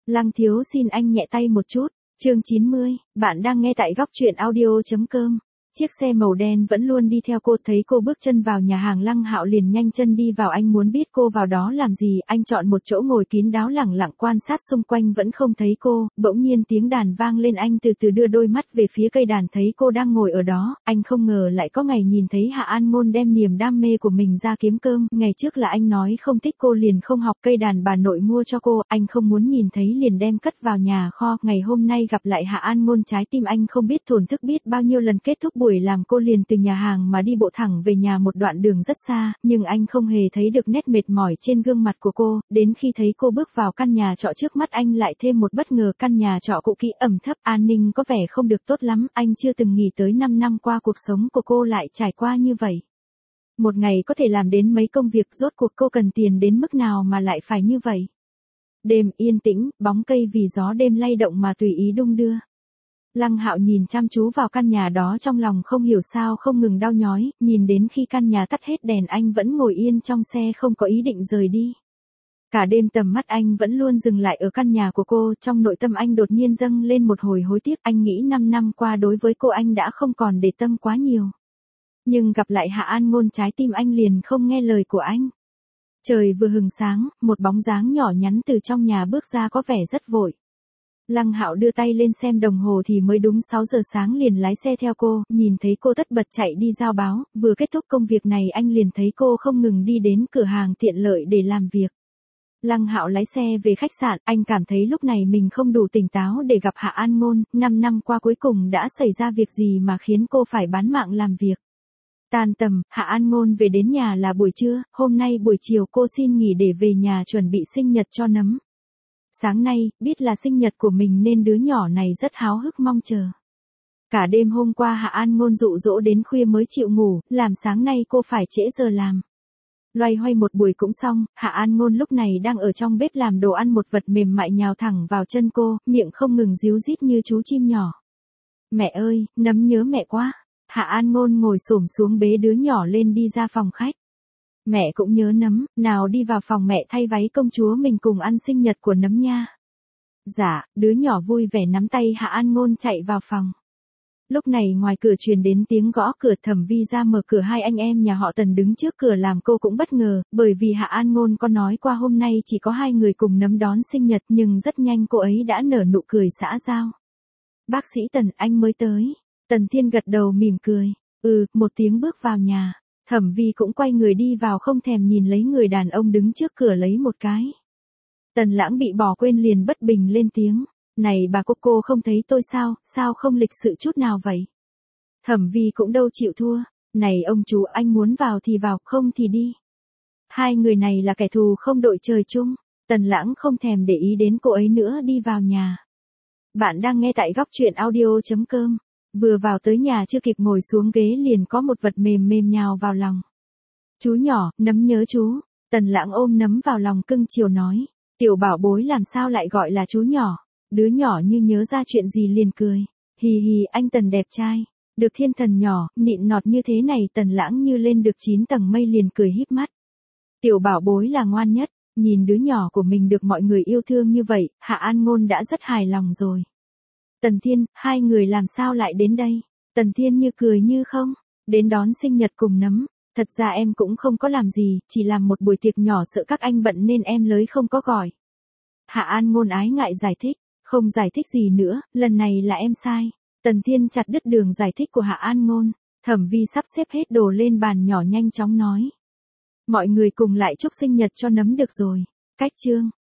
Lăng thiếu xin anh nhẹ tay một chút. Chương 90, bạn đang nghe tại góc truyện audio.com. Chiếc xe màu đen vẫn luôn đi theo cô, thấy cô bước chân vào nhà hàng Lăng Hạo liền nhanh chân đi vào. Anh muốn biết cô vào đó làm gì, anh chọn một chỗ ngồi kín đáo lẳng lặng quan sát xung quanh vẫn không thấy cô, bỗng nhiên tiếng đàn vang lên, anh từ từ đưa đôi mắt về phía cây đàn thấy cô đang ngồi ở đó, anh không ngờ lại có ngày nhìn thấy Hạ An Ngôn đem niềm đam mê của mình ra kiếm cơm, ngày trước là anh nói không thích cô liền không học, cây đàn bà nội mua cho cô, anh không muốn nhìn thấy liền đem cất vào nhà kho, ngày hôm nay gặp lại Hạ An Ngôn trái tim anh không biết thổn thức biết bao nhiêu lần. Kết thúc buổi làm cô liền từ nhà hàng mà đi bộ thẳng về nhà, một đoạn đường rất xa, nhưng anh không hề thấy được nét mệt mỏi trên gương mặt của cô, đến khi thấy cô bước vào căn nhà trọ trước mắt anh lại thêm một bất ngờ, căn nhà trọ cũ kỹ ẩm thấp, an ninh có vẻ không được tốt lắm, anh chưa từng nghĩ tới 5 năm qua cuộc sống của cô lại trải qua như vậy. Một ngày có thể làm đến mấy công việc, rốt cuộc cô cần tiền đến mức nào mà lại phải như vậy. Đêm yên tĩnh, bóng cây vì gió đêm lay động mà tùy ý đung đưa. Lăng Hạo nhìn chăm chú vào căn nhà đó, trong lòng không hiểu sao không ngừng đau nhói, nhìn đến khi căn nhà tắt hết đèn anh vẫn ngồi yên trong xe không có ý định rời đi. Cả đêm tầm mắt anh vẫn luôn dừng lại ở căn nhà của cô, trong nội tâm anh đột nhiên dâng lên một hồi hối tiếc, anh nghĩ 5 năm qua đối với cô anh đã không còn để tâm quá nhiều. Nhưng gặp lại Hạ An Ngôn trái tim anh liền không nghe lời của anh. Trời vừa hừng sáng, một bóng dáng nhỏ nhắn từ trong nhà bước ra có vẻ rất vội. Lăng Hạo đưa tay lên xem đồng hồ thì mới đúng 6 giờ sáng liền lái xe theo cô, nhìn thấy cô tất bật chạy đi giao báo, vừa kết thúc công việc này anh liền thấy cô không ngừng đi đến cửa hàng tiện lợi để làm việc. Lăng Hạo lái xe về khách sạn, anh cảm thấy lúc này mình không đủ tỉnh táo để gặp Hạ An Ngôn, 5 năm qua cuối cùng đã xảy ra việc gì mà khiến cô phải bán mạng làm việc. Tan tầm, Hạ An Ngôn về đến nhà là buổi trưa, hôm nay buổi chiều cô xin nghỉ để về nhà chuẩn bị sinh nhật cho Nấm. Sáng nay, biết là sinh nhật của mình nên đứa nhỏ này rất háo hức mong chờ. Cả đêm hôm qua Hạ An Ngôn dụ dỗ đến khuya mới chịu ngủ, làm sáng nay cô phải trễ giờ làm. Loay hoay một buổi cũng xong, Hạ An Ngôn lúc này đang ở trong bếp làm đồ ăn, một vật mềm mại nhào thẳng vào chân cô, miệng không ngừng ríu rít như chú chim nhỏ. Mẹ ơi, Nấm nhớ mẹ quá. Hạ An Ngôn ngồi xổm xuống bế đứa nhỏ lên đi ra phòng khách. Mẹ cũng nhớ Nấm, nào đi vào phòng mẹ thay váy công chúa mình cùng ăn sinh nhật của Nấm nha. Dạ, đứa nhỏ vui vẻ nắm tay Hạ An Ngôn chạy vào phòng. Lúc này ngoài cửa truyền đến tiếng gõ cửa, Thẩm Vi ra mở cửa, hai anh em nhà họ Tần đứng trước cửa làm cô cũng bất ngờ, bởi vì Hạ An Ngôn có nói qua hôm nay chỉ có hai người cùng Nấm đón sinh nhật, nhưng rất nhanh cô ấy đã nở nụ cười xã giao. Bác sĩ Tần, anh mới tới. Tần Thiên gật đầu mỉm cười. Một tiếng bước vào nhà. Thẩm Vi cũng quay người đi vào không thèm nhìn lấy người đàn ông đứng trước cửa lấy một cái. Tần Lãng bị bỏ quên liền bất bình lên tiếng. Này bà cô không thấy tôi sao không lịch sự chút nào vậy? Thẩm Vi cũng đâu chịu thua. Này ông chú, anh muốn vào thì vào, không thì đi. Hai người này là kẻ thù không đội trời chung. Tần Lãng không thèm để ý đến cô ấy nữa đi vào nhà. Bạn đang nghe tại góc truyện audio.com. Vừa vào tới nhà chưa kịp ngồi xuống ghế liền có một vật mềm mềm nhào vào lòng. Chú nhỏ, Nấm nhớ chú. Tần Lãng ôm Nấm vào lòng cưng chiều nói. Tiểu bảo bối làm sao lại gọi là chú nhỏ. Đứa nhỏ như nhớ ra chuyện gì liền cười. Hì hì, anh Tần đẹp trai. Được thiên thần nhỏ, nịn nọt như thế này. Tần Lãng như lên được 9 tầng mây liền cười híp mắt. Tiểu bảo bối là ngoan nhất. Nhìn đứa nhỏ của mình được mọi người yêu thương như vậy, Hạ An Ngôn đã rất hài lòng rồi. Tần Thiên, hai người làm sao lại đến đây? Tần Thiên như cười như không, đến đón sinh nhật cùng Nấm. Thật ra em cũng không có làm gì, chỉ làm một buổi tiệc nhỏ, sợ các anh bận nên em lới không có gọi. Hạ An Ngôn ái ngại giải thích, không giải thích gì nữa, lần này là em sai. Tần Thiên chặt đứt đường giải thích của Hạ An Ngôn. Thẩm Vi sắp xếp hết đồ lên bàn nhỏ nhanh chóng nói. Mọi người cùng lại chúc sinh nhật cho Nấm được rồi. Cách chương.